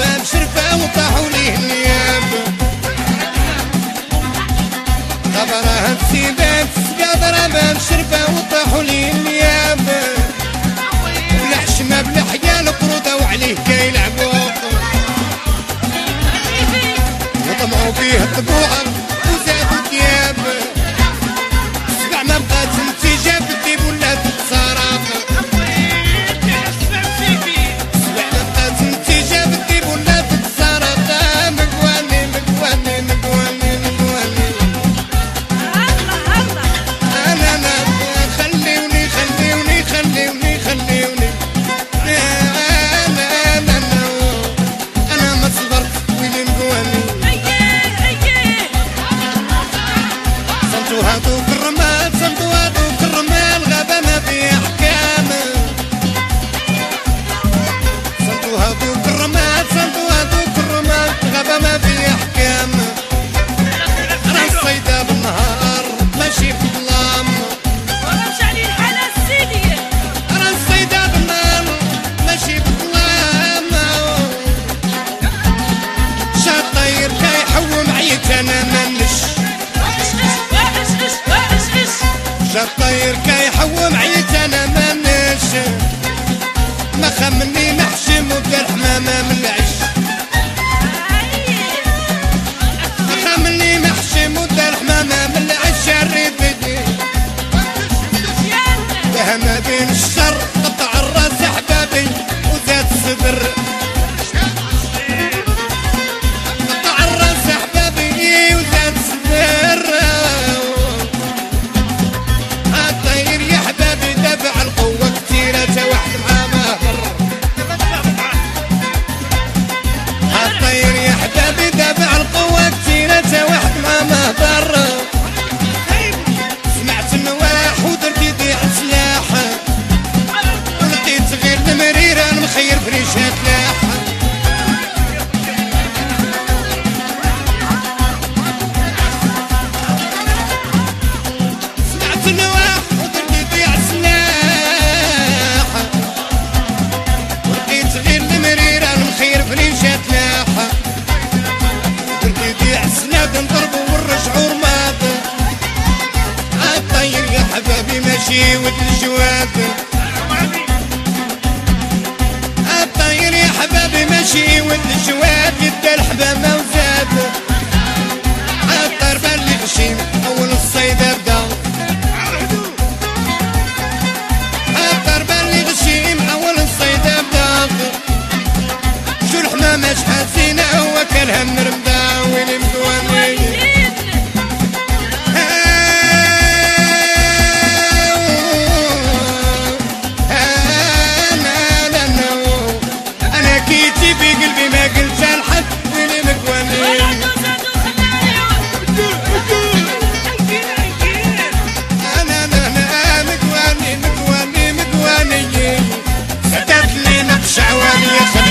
باب شرفة وطاحوا ليه النياب غبرها بسيبات قادرة باب شرفة وطاحوا ليه النياب بالحشمة بالحيال قرودة وعليه كيلعبوا وطمعوا فيه الطبوعة وزادوا ثياب سبع ما بقات نتيجة بالديب ولا تتصرف سبع ما بقات نتيجة بالديب ولا تتصرف مقواني مقواني مقواني مقواني أنا خليوني خليوني خليوني خليوني أنا ما صبرت ويلي مقواني صمتوا هادوك الرمال صمتوا هادوك الرمال غابة ما في أحكام صمتوا هادوك الرمال صمتوا هادوك الرمال غابة ما في أحكام أنا الصيدة بالنهار ماشي في الظلام أنا الصيدة بالنهار ماشي في الظلام شا طير كيحوم عيت أنا منش جا الطير كيحوم عيت انا منش ما خمني محشم وبدا الحمامة من العش ما خمني محشم وبدا الحمامة من العش الريفدي بها ما بين الشر قطع الراس احبابي وزاد الصدر قطع الراس احبابي وزاد الصدر دافع القوة كتيرة تا واحد مع مهر هالطير يا حبابي دافع القوة كتيرة تا واحد مع مهر سمعت النواح ودرت يدي على سلاح ولقيت غير المريرة المخير فريشات لاح سمعت النواح ودرت يدي على خير فريشات لاحة درت يدي عالسناد نضربو والرجعو رماد عالطير يا حبابي ماشي ود الجواد عالطير يا حبابي ماشي ود الجواد يدى الحبامة وزاد عالطير باللي غشيم أول الصيدة بدا عالطير باللي غشيم أول الصيدة بدا شو الحمامة شحال زينة هو كلها مرمدة ويلي مقواني أنا كيتي في قلبي ما قلتها لحد ويلي مقواني أنا مقواني مقواني مقواني سدات لي نقش عوالي